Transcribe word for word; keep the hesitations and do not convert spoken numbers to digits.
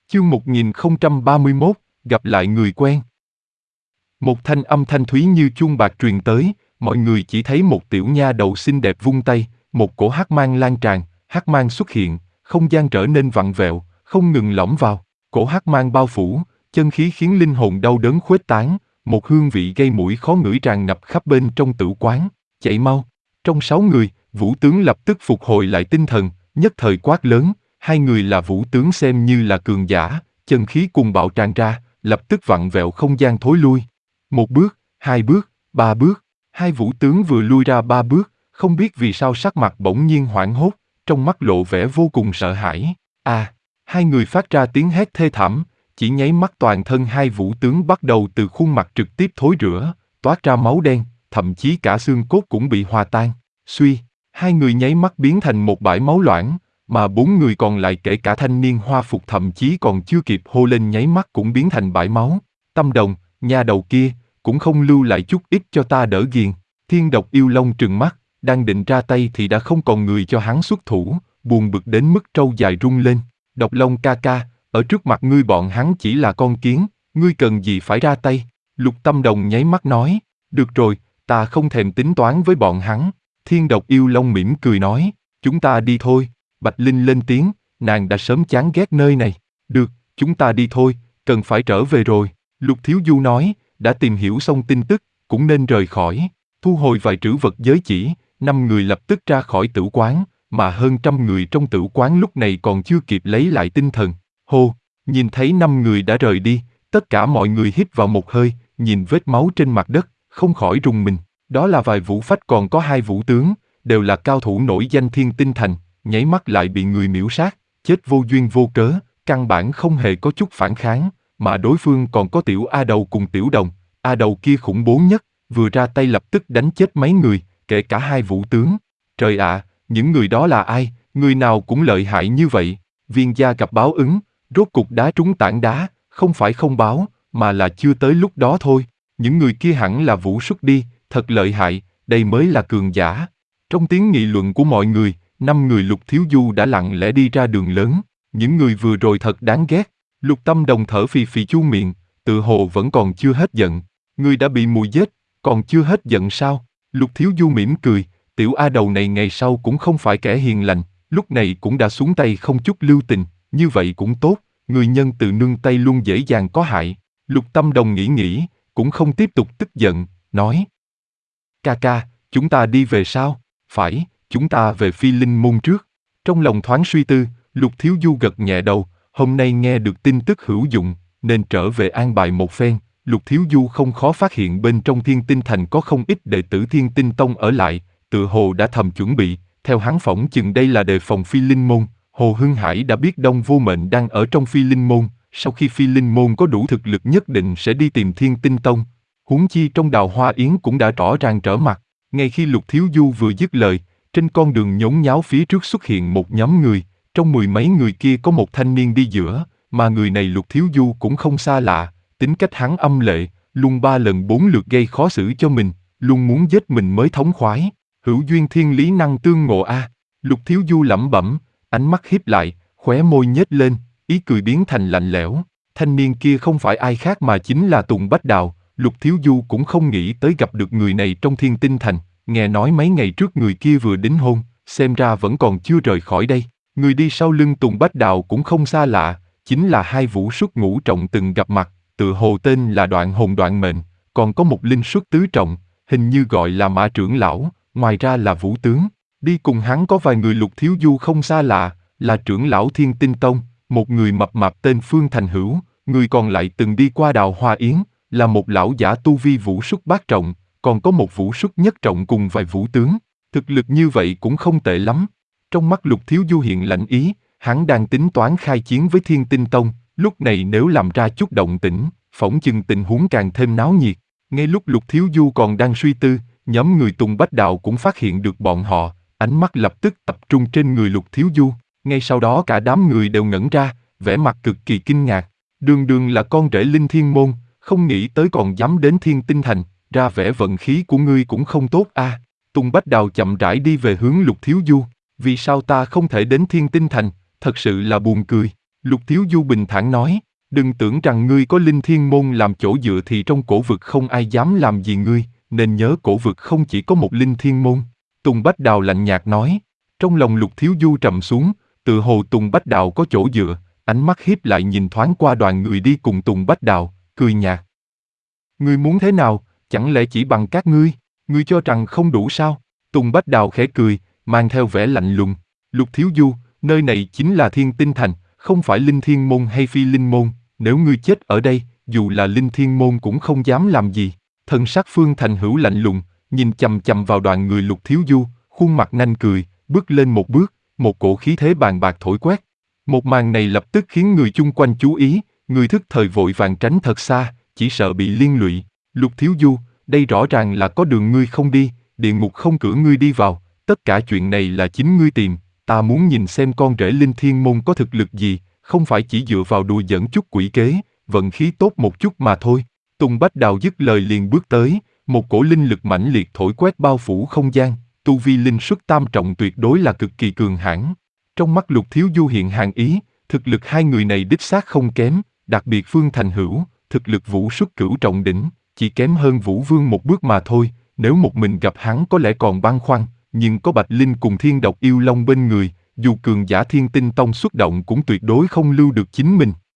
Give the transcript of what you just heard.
Chương một nghìn không trăm ba mươi mốt, gặp lại người quen. Một thanh âm thanh thúy như chuông bạc truyền tới, mọi người chỉ thấy một tiểu nha đầu xinh đẹp vung tay, một cổ hắc mang lan tràn, hắc mang xuất hiện, không gian trở nên vặn vẹo, không ngừng lõm vào, cổ hắc mang bao phủ, chân khí khiến linh hồn đau đớn khuếch tán, một hương vị gây mũi khó ngửi tràn ngập khắp bên trong tử quán, chạy mau. Trong sáu người, Vũ tướng lập tức phục hồi lại tinh thần, nhất thời quát lớn, hai người là Vũ tướng xem như là cường giả, chân khí cuồng bạo tràn ra, lập tức vặn vẹo không gian thối lui. Một bước, hai bước, ba bước, hai Vũ tướng vừa lui ra ba bước, không biết vì sao sắc mặt bỗng nhiên hoảng hốt, trong mắt lộ vẻ vô cùng sợ hãi. À, hai người phát ra tiếng hét thê thảm, chỉ nháy mắt toàn thân hai Vũ tướng bắt đầu từ khuôn mặt trực tiếp thối rữa, toát ra máu đen, thậm chí cả xương cốt cũng bị hòa tan. Suy, hai người nháy mắt biến thành một bãi máu loãng, mà bốn người còn lại kể cả thanh niên hoa phục thậm chí còn chưa kịp hô lên nháy mắt cũng biến thành bãi máu. Tâm Đồng, nha đầu kia, cũng không lưu lại chút ít cho ta đỡ ghiền. Thiên Độc Yêu Long trừng mắt, đang định ra tay thì đã không còn người cho hắn xuất thủ, buồn bực đến mức trâu dài rung lên. Độc Long ca ca, ở trước mặt ngươi bọn hắn chỉ là con kiến, ngươi cần gì phải ra tay? Lục Tâm Đồng nháy mắt nói, được rồi, ta không thèm tính toán với bọn hắn. Thiên Độc Yêu Long mỉm cười nói, chúng ta đi thôi. Bạch Linh lên tiếng, nàng đã sớm chán ghét nơi này. Được, chúng ta đi thôi, cần phải trở về rồi. Lục Thiếu Du nói, đã tìm hiểu xong tin tức, cũng nên rời khỏi. Thu hồi vài trữ vật giới chỉ, năm người lập tức ra khỏi tử quán, mà hơn trăm người trong tử quán lúc này còn chưa kịp lấy lại tinh thần. Hô, nhìn thấy năm người đã rời đi, tất cả mọi người hít vào một hơi, nhìn vết máu trên mặt đất, không khỏi rùng mình. Đó là vài vũ phách còn có hai vũ tướng, đều là cao thủ nổi danh Thiên Tinh Thành, nháy mắt lại bị người miễu sát, chết vô duyên vô cớ, căn bản không hề có chút phản kháng, mà đối phương còn có tiểu A Đầu cùng tiểu Đồng, A Đầu kia khủng bố nhất, vừa ra tay lập tức đánh chết mấy người, kể cả hai vũ tướng. Trời ạ, những người đó là ai, người nào cũng lợi hại như vậy. Viên gia gặp báo ứng, rốt cục đá trúng tảng đá, không phải không báo, mà là chưa tới lúc đó thôi. Những người kia hẳn là vũ xuất đi, thật lợi hại, đây mới là cường giả. Trong tiếng nghị luận của mọi người, năm người Lục Thiếu Du đã lặng lẽ đi ra đường lớn. Những người vừa rồi thật đáng ghét. Lục Tâm Đồng thở phì phì chu miệng, tự hồ vẫn còn chưa hết giận. Người đã bị mùi giết, còn chưa hết giận sao? Lục Thiếu Du mỉm cười, tiểu A Đầu này ngày sau cũng không phải kẻ hiền lành, lúc này cũng đã xuống tay không chút lưu tình, như vậy cũng tốt, người nhân từ nương tay luôn dễ dàng có hại. Lục Tâm Đồng nghĩ nghĩ, cũng không tiếp tục tức giận, nói: Ca ca, chúng ta đi về sao? Phải, chúng ta về Phi Linh Môn trước. Trong lòng thoáng suy tư, Lục Thiếu Du gật nhẹ đầu, hôm nay nghe được tin tức hữu dụng, nên trở về an bài một phen. Lục Thiếu Du không khó phát hiện bên trong Thiên Tinh Thành có không ít đệ tử Thiên Tinh Tông ở lại, tự hồ đã thầm chuẩn bị, theo hắn phỏng chừng đây là đề phòng Phi Linh Môn. Hồ Hưng Hải đã biết Đông Vô Mệnh đang ở trong Phi Linh Môn, sau khi Phi Linh Môn có đủ thực lực nhất định sẽ đi tìm Thiên Tinh Tông. Huống chi trong Đào Hoa Yến cũng đã rõ ràng trở mặt. Ngay khi Lục Thiếu Du vừa dứt lời, trên con đường nhốn nháo phía trước xuất hiện một nhóm người, trong mười mấy người kia có một thanh niên đi giữa, mà người này Lục Thiếu Du cũng không xa lạ, tính cách hắn âm lệ, luôn ba lần bốn lượt gây khó xử cho mình, luôn muốn giết mình mới thống khoái. Hữu duyên thiên lý năng tương ngộ a. À. Lục Thiếu Du lẩm bẩm, ánh mắt híp lại, khóe môi nhếch lên, ý cười biến thành lạnh lẽo. Thanh niên kia không phải ai khác mà chính là Tùng Bách Đào. Lục Thiếu Du cũng không nghĩ tới gặp được người này trong Thiên Tinh Thành, nghe nói mấy ngày trước người kia vừa đính hôn, xem ra vẫn còn chưa rời khỏi đây. Người đi sau lưng Tùng Bách Đào cũng không xa lạ, chính là hai vũ xuất ngũ trọng từng gặp mặt, tự hồ tên là Đoạn Hồn Đoạn Mệnh, còn có một linh xuất tứ trọng, hình như gọi là Mã trưởng lão, ngoài ra là vũ tướng. Đi cùng hắn có vài người Lục Thiếu Du không xa lạ, là trưởng lão Thiên Tinh Tông, một người mập mạp tên Phương Thành Hữu, người còn lại từng đi qua Đào Hoa Yến, là một lão giả tu vi vũ xuất bát trọng, còn có một vũ xuất nhất trọng cùng vài vũ tướng. Thực lực như vậy cũng không tệ lắm. Trong mắt Lục Thiếu Du hiện lạnh ý, hắn đang tính toán khai chiến với Thiên Tinh Tông, lúc này nếu làm ra chút động tĩnh, phỏng chừng tình huống càng thêm náo nhiệt. Ngay lúc Lục Thiếu Du còn đang suy tư, nhóm người Tùng Bách Đạo cũng phát hiện được bọn họ, ánh mắt lập tức tập trung trên người Lục Thiếu Du. Ngay sau đó cả đám người đều ngẩn ra, vẻ mặt cực kỳ kinh ngạc. Đường đường là con rể Linh Thiên Môn, không nghĩ tới còn dám đến Thiên Tinh Thành, ra vẻ vận khí của ngươi cũng không tốt a. À. Tùng Bách Đào chậm rãi đi về hướng Lục Thiếu Du. Vì sao ta không thể đến Thiên Tinh Thành, thật sự là buồn cười. Lục Thiếu Du bình thản nói, đừng tưởng rằng ngươi có linh thiên môn làm chỗ dựa thì trong cổ vực không ai dám làm gì ngươi, nên nhớ cổ vực không chỉ có một linh thiên môn. Tùng Bách Đào lạnh nhạt nói, trong lòng Lục Thiếu Du trầm xuống, tự hồ Tùng Bách Đào có chỗ dựa, ánh mắt hiếp lại nhìn thoáng qua đoàn người đi cùng Tùng Bách Đào, cười nhạt. Ngươi muốn thế nào, chẳng lẽ chỉ bằng các ngươi, ngươi cho rằng không đủ sao? Tùng Bách Đào khẽ cười, mang theo vẻ lạnh lùng. Lục Thiếu Du, nơi này chính là Thiên Tinh Thành, không phải Linh Thiên Môn hay Phi Linh Môn, nếu ngươi chết ở đây, dù là Linh Thiên Môn cũng không dám làm gì. Thân sắc Phương Thành Hữu lạnh lùng, nhìn chằm chằm vào đoàn người Lục Thiếu Du, khuôn mặt nanh cười, bước lên một bước, một cổ khí thế bàn bạc thổi quét. Một màn này lập tức khiến người chung quanh chú ý, người thức thời vội vàng tránh thật xa, chỉ sợ bị liên lụy. Lục Thiếu Du, đây rõ ràng là có đường ngươi không đi, địa ngục không cửa ngươi đi vào, tất cả chuyện này là chính ngươi tìm, ta muốn nhìn xem con rể Linh Thiên Môn có thực lực gì, không phải chỉ dựa vào đùa giỡn chút quỷ kế, vận khí tốt một chút mà thôi. Tùng Bách Đào dứt lời liền bước tới, một cổ linh lực mãnh liệt thổi quét bao phủ không gian, tu vi linh xuất tam trọng tuyệt đối là cực kỳ cường hãn. Trong mắt Lục Thiếu Du hiện hàn ý, thực lực hai người này đích xác không kém, đặc biệt Phương Thành Hữu, thực lực vũ xuất cửu trọng đỉnh, chỉ kém hơn Vũ Vương một bước mà thôi, nếu một mình gặp hắn có lẽ còn băn khoăn, nhưng có Bạch Linh cùng Thiên Độc Yêu Long bên người, dù cường giả Thiên Tinh Tông xuất động cũng tuyệt đối không lưu được chính mình.